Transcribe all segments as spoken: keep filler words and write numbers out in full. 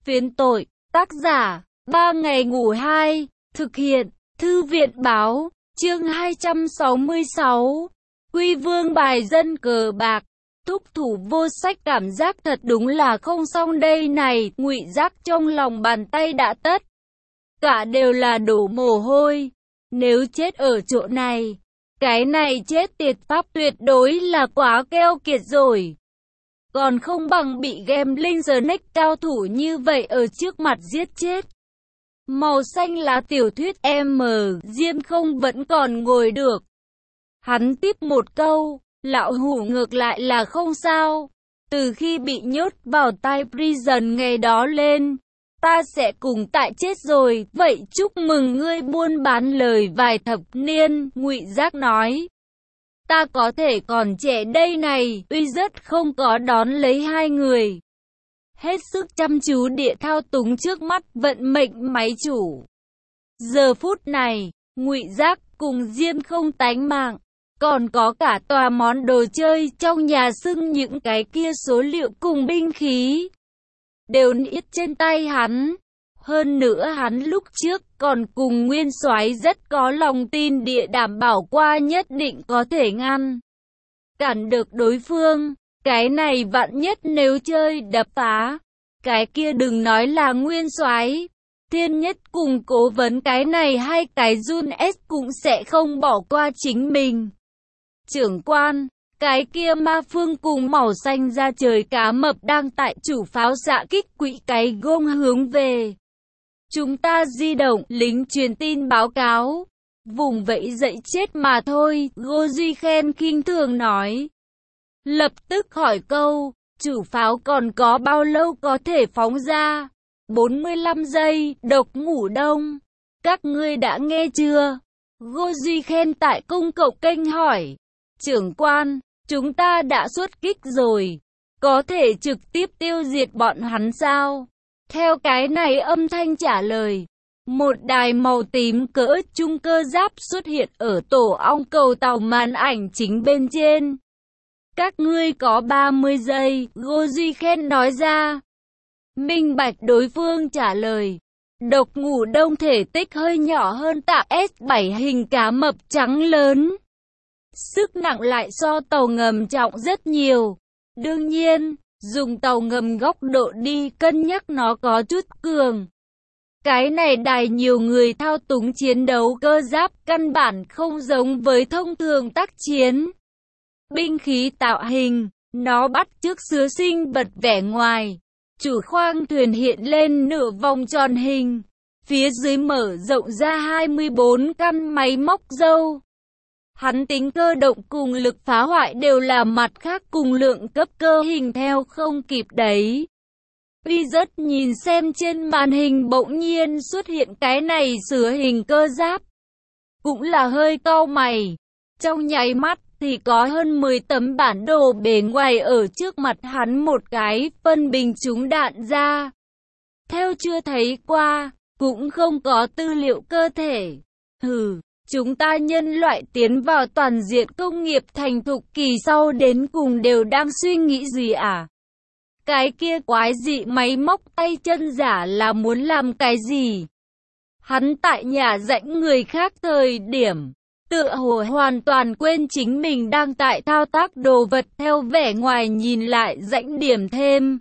Phiến tội, tác giả, ba ngày ngủ hai, thực hiện, thư viện báo, chương hai trăm sáu mươi sáu, Quy Vương bài dân cờ bạc, thúc thủ vô sách cảm giác thật đúng là không xong đây này, Ngụy Giác trong lòng bàn tay đã tất. Cả đều là đổ mồ hôi, nếu chết ở chỗ này, cái này chết tiệt pháp tuyệt đối là quá keo kiệt rồi. Còn không bằng bị gambling snake cao thủ như vậy ở trước mặt giết chết. Màu xanh lá tiểu thuyết M, Diêm không vẫn còn ngồi được. Hắn tiếp một câu, lão hủ ngược lại là không sao. Từ khi bị nhốt vào tai prison ngày đó lên, ta sẽ cùng tại chết rồi, vậy chúc mừng ngươi buôn bán lời vài thập niên, Ngụy Giác nói. Ta có thể còn trẻ đây này, uy rất không có đón lấy hai người. Hết sức chăm chú địa thao túng trước mắt vận mệnh máy chủ. Giờ phút này, Ngụy Giác cùng Diêm không tánh mạng, còn có cả tòa món đồ chơi trong nhà xưng những cái kia số liệu cùng binh khí. Đều niết trên tay hắn. Hơn nữa hắn lúc trước còn cùng Nguyên Soái rất có lòng tin địa đảm bảo qua nhất định có thể ngăn cản được đối phương. Cái này vạn nhất nếu chơi đập phá, cái kia đừng nói là Nguyên Soái, Thiên Nhất cùng cố vấn cái này hay cái Jun S cũng sẽ không bỏ qua chính mình. Trưởng quan, cái kia ma phương cùng màu xanh ra trời cá mập đang tại chủ pháo xạ kích quỹ cái gông hướng về. Chúng ta di động, lính truyền tin báo cáo. Vùng vẫy dậy chết mà thôi, Ngô Duy Khen khinh thường nói. Lập tức hỏi câu, chủ pháo còn có bao lâu có thể phóng ra? bốn mươi lăm giây, độc ngủ đông. Các ngươi đã nghe chưa? Ngô Duy Khen tại công cộng kênh hỏi. Trưởng quan, chúng ta đã xuất kích rồi. Có thể trực tiếp tiêu diệt bọn hắn sao? Theo cái này âm thanh trả lời, một đài màu tím cỡ trung cơ giáp xuất hiện ở tổ ong cầu tàu màn ảnh chính bên trên. Các ngươi có ba mươi giây, Ngô Duy Khen nói ra. Minh bạch đối phương trả lời. Độc ngủ đông thể tích hơi nhỏ hơn tạ S bảy hình cá mập trắng lớn. Sức nặng lại so tàu ngầm trọng rất nhiều. Đương nhiên, dùng tàu ngầm góc độ đi cân nhắc nó có chút cường. Cái này đài nhiều người thao túng chiến đấu cơ giáp căn bản không giống với thông thường tác chiến. Binh khí tạo hình, nó bắt chước xứa sinh bật vẻ ngoài. Chủ khoang thuyền hiện lên nửa vòng tròn hình. Phía dưới mở rộng ra hai mươi bốn căn máy móc dâu. Hắn tính cơ động cùng lực phá hoại đều là mặt khác cùng lượng cấp cơ hình theo không kịp đấy. Uy rất nhìn xem trên màn hình bỗng nhiên xuất hiện cái này sửa hình cơ giáp. Cũng là hơi cau mày. Trong nháy mắt thì có hơn mười tấm bản đồ bề ngoài ở trước mặt hắn một cái phân bình trúng đạn ra. Theo chưa thấy qua, cũng không có tư liệu cơ thể. Hừ. Chúng ta nhân loại tiến vào toàn diện công nghiệp thành thục kỳ sau đến cùng đều đang suy nghĩ gì à? Cái kia quái dị máy móc tay chân giả là muốn làm cái gì? Hắn tại nhà rãnh người khác thời điểm, tựa hồ hoàn toàn quên chính mình đang tại thao tác đồ vật theo vẻ ngoài nhìn lại rãnh điểm thêm.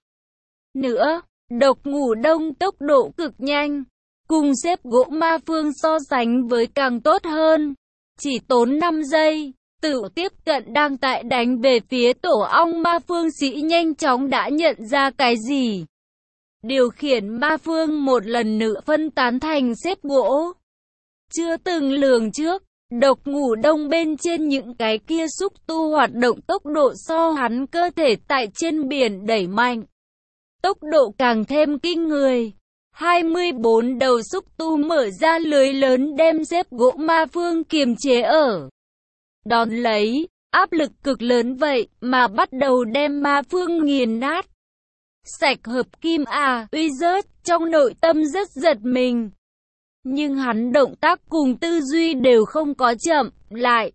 Nữa, độc ngủ đông tốc độ cực nhanh. Cùng xếp gỗ ma phương so sánh với càng tốt hơn. Chỉ tốn năm giây, tự tiếp cận đang tại đánh về phía tổ ong ma phương sĩ nhanh chóng đã nhận ra cái gì. Điều khiển ma phương một lần nữa phân tán thành xếp gỗ. Chưa từng lường trước, độc ngủ đông bên trên những cái kia xúc tu hoạt động tốc độ so hắn cơ thể tại trên biển đẩy mạnh. Tốc độ càng thêm kinh người. hai mươi bốn đầu xúc tu mở ra lưới lớn đem xếp gỗ ma phương kiềm chế ở. Đón lấy, áp lực cực lớn vậy mà bắt đầu đem ma phương nghiền nát. Sạch hợp kim à, uy rớt, trong nội tâm rất giật mình. Nhưng hắn động tác cùng tư duy đều không có chậm lại.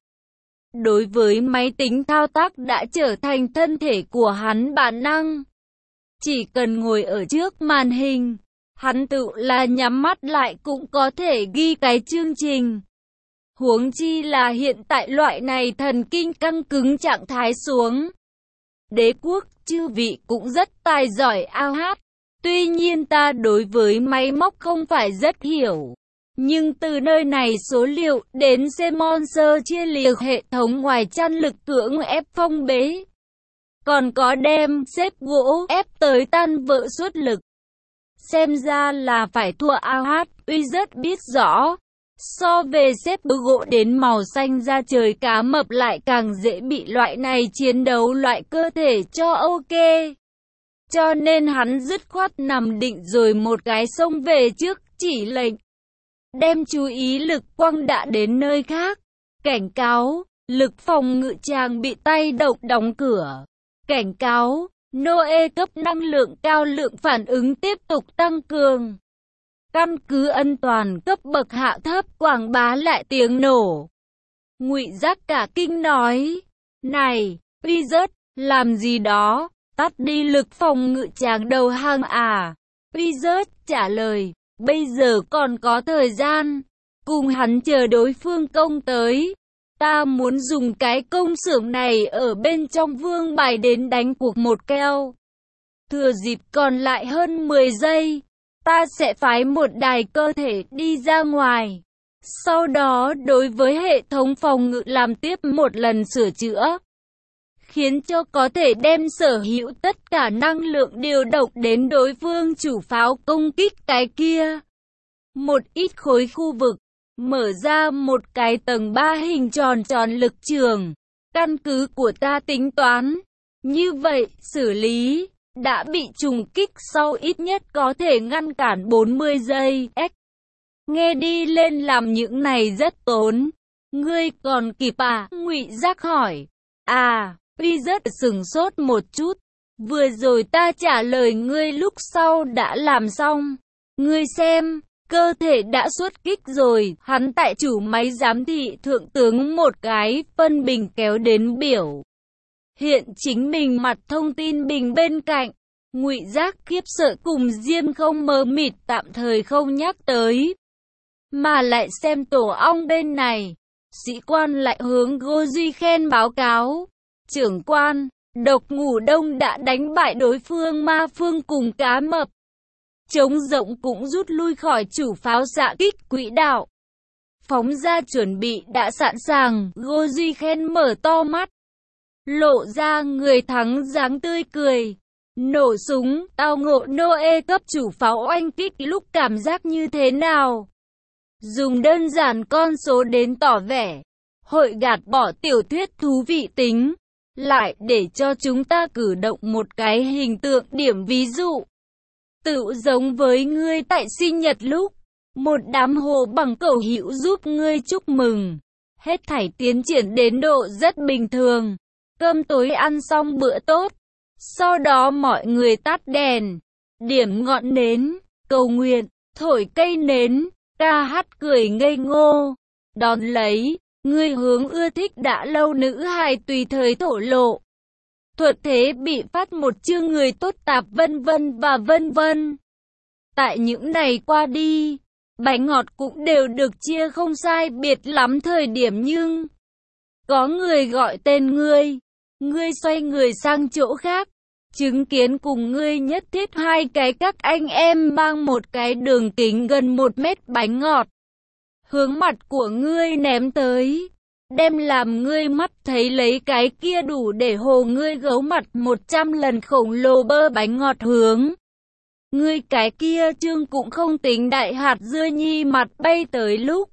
Đối với máy tính thao tác đã trở thành thân thể của hắn bản năng. Chỉ cần ngồi ở trước màn hình, hắn tự là nhắm mắt lại cũng có thể ghi cái chương trình. Huống chi là hiện tại loại này thần kinh căng cứng trạng thái xuống. Đế quốc, chư vị cũng rất tài giỏi ao hát. Tuy nhiên ta đối với máy móc không phải rất hiểu. Nhưng từ nơi này số liệu đến xem monster chia liệt hệ thống ngoài chăn lực cưỡng ép phong bế. Còn có đem xếp gỗ ép tới tan vỡ suất lực. Xem ra là phải thua ao hát, uy rất biết rõ. So về xếp gỗ đến màu xanh da trời cá mập lại càng dễ bị loại này chiến đấu loại cơ thể cho ok. Cho nên hắn dứt khoát nằm định rồi một cái xông về trước chỉ lệnh. Đem chú ý lực quăng đã đến nơi khác. Cảnh cáo, lực phòng ngự chàng bị tay độc đóng cửa. Cảnh cáo, Noe cấp năng lượng cao lượng phản ứng tiếp tục tăng cường. Căn cứ ân toàn cấp bậc hạ thấp quảng bá lại tiếng nổ. Ngụy Giác cả kinh nói, này, Wizard, làm gì đó, tắt đi lực phòng ngự chàng đầu hàng à? Wizard trả lời, bây giờ còn có thời gian, cùng hắn chờ đối phương công tới. Ta muốn dùng cái công xưởng này ở bên trong vương bài đến đánh cuộc một keo. Thừa dịp còn lại hơn mười giây, ta sẽ phái một đài cơ thể đi ra ngoài. Sau đó đối với hệ thống phòng ngự làm tiếp một lần sửa chữa. Khiến cho có thể đem sở hữu tất cả năng lượng điều động đến đối phương chủ pháo công kích cái kia. Một ít khối khu vực. Mở ra một cái tầng ba hình tròn tròn lực trường. Căn cứ của ta tính toán. Như vậy, xử lý đã bị trùng kích sau ít nhất có thể ngăn cản bốn mươi giây. X. Nghe đi lên làm những này rất tốn. Ngươi còn kịp à? Ngụy Giác hỏi. À, Uy rất sửng sốt một chút. Vừa rồi ta trả lời ngươi lúc sau đã làm xong. Ngươi xem. Cơ thể đã xuất kích rồi, hắn tại chủ máy giám thị thượng tướng một cái phân bình kéo đến biểu. Hiện chính mình mặt thông tin bình bên cạnh, Ngụy Giác khiếp sợ cùng Diêm Không mờ mịt tạm thời không nhắc tới. Mà lại xem tổ ong bên này, sĩ quan lại hướng Ngô Duy Khen báo cáo. Trưởng quan, độc ngủ đông đã đánh bại đối phương ma phương cùng cá mập. Trống rộng cũng rút lui khỏi chủ pháo xạ kích quỹ đạo. Phóng ra chuẩn bị đã sẵn sàng, Ngô Duy Khen mở to mắt. Lộ ra người thắng dáng tươi cười. Nổ súng, tao ngộ Noe cấp chủ pháo oanh kích lúc cảm giác như thế nào? Dùng đơn giản con số đến tỏ vẻ. Hội gạt bỏ tiểu thuyết thú vị tính. Lại để cho chúng ta cử động một cái hình tượng điểm ví dụ. Tự giống với ngươi tại sinh nhật lúc, một đám hồ bằng cẩu hữu giúp ngươi chúc mừng. Hết thảy tiến triển đến độ rất bình thường. Cơm tối ăn xong bữa tốt. Sau đó mọi người tắt đèn, điểm ngọn nến, cầu nguyện, thổi cây nến, ca hát cười ngây ngô. Đón lấy, ngươi hướng ưa thích đã lâu nữ hài tùy thời thổ lộ. Thuật thế bị phát một chương người tốt tạp vân vân và vân vân. Tại những này qua đi, bánh ngọt cũng đều được chia không sai biệt lắm thời điểm nhưng có người gọi tên ngươi, ngươi xoay người sang chỗ khác, chứng kiến cùng ngươi nhất thiết hai cái các anh em mang một cái đường kính gần một mét bánh ngọt. Hướng mặt của ngươi ném tới. Đem làm ngươi mắt thấy lấy cái kia đủ để hồ ngươi gấu mặt một trăm lần khổng lồ bơ bánh ngọt hướng. Ngươi cái kia trương cũng không tính đại hạt dưa nhi mặt bay tới lúc.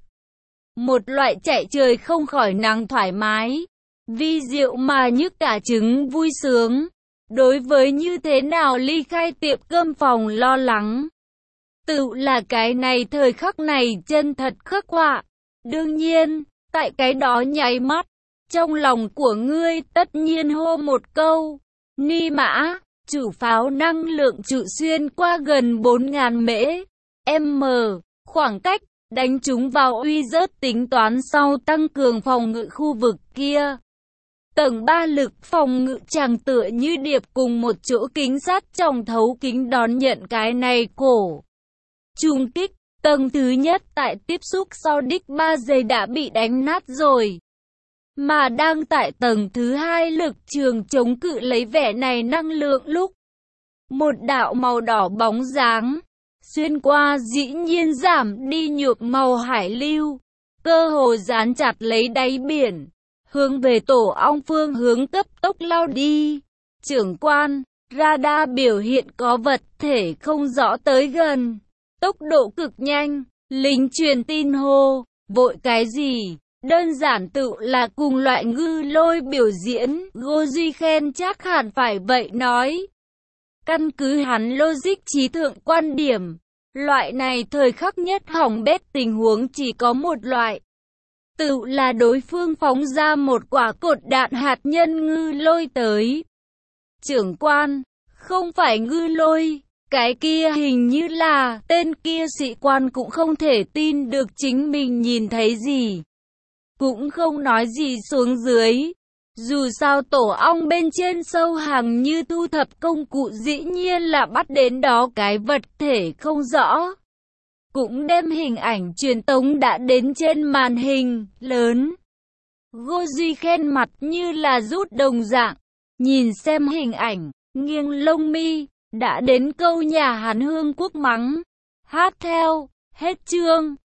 Một loại chạy trời không khỏi nắng thoải mái. Vi diệu mà nhức cả trứng vui sướng. Đối với như thế nào ly khai tiệm cơm phòng lo lắng. Tự là cái này thời khắc này chân thật khắc họa. Đương nhiên. Tại cái đó nháy mắt, trong lòng của ngươi tất nhiên hô một câu, ni mã, chủ pháo năng lượng trụ xuyên qua gần bốn nghìn mễ, m, khoảng cách, đánh chúng vào uy rớt tính toán sau tăng cường phòng ngự khu vực kia. Tầng ba lực phòng ngự chàng tựa như điệp cùng một chỗ kính sắt trong thấu kính đón nhận cái này cổ trùng kích. Tầng thứ nhất tại tiếp xúc sau đích ba giây đã bị đánh nát rồi. Mà đang tại tầng thứ hai lực trường chống cự lấy vẻ này năng lượng lúc một đạo màu đỏ bóng dáng xuyên qua dĩ nhiên giảm đi nhuộm màu hải lưu, cơ hồ dán chặt lấy đáy biển, hướng về tổ ong phương hướng cấp tốc lao đi. Trưởng quan, radar biểu hiện có vật thể không rõ tới gần, tốc độ cực nhanh. Lính truyền tin hô, vội cái gì? Đơn giản tự là cùng loại ngư lôi biểu diễn. Ngô Duy Khen chắc hẳn phải vậy nói. Căn cứ hắn logic trí thượng quan điểm, loại này thời khắc nhất hỏng bét tình huống chỉ có một loại. Tự là đối phương phóng ra một quả cột đạn hạt nhân ngư lôi tới. Trưởng quan, không phải ngư lôi, cái kia hình như là, tên kia sĩ quan cũng không thể tin được chính mình nhìn thấy gì. Cũng không nói gì xuống dưới. Dù sao tổ ong bên trên sâu hàng như thu thập công cụ dĩ nhiên là bắt đến đó cái vật thể không rõ. Cũng đem hình ảnh truyền tống đã đến trên màn hình lớn. Ngô Duy Khen mặt như là rút đồng dạng, nhìn xem hình ảnh, nghiêng lông mi, đã đến câu nhà hắn Hương Quốc mắng. Hát theo, hết chương.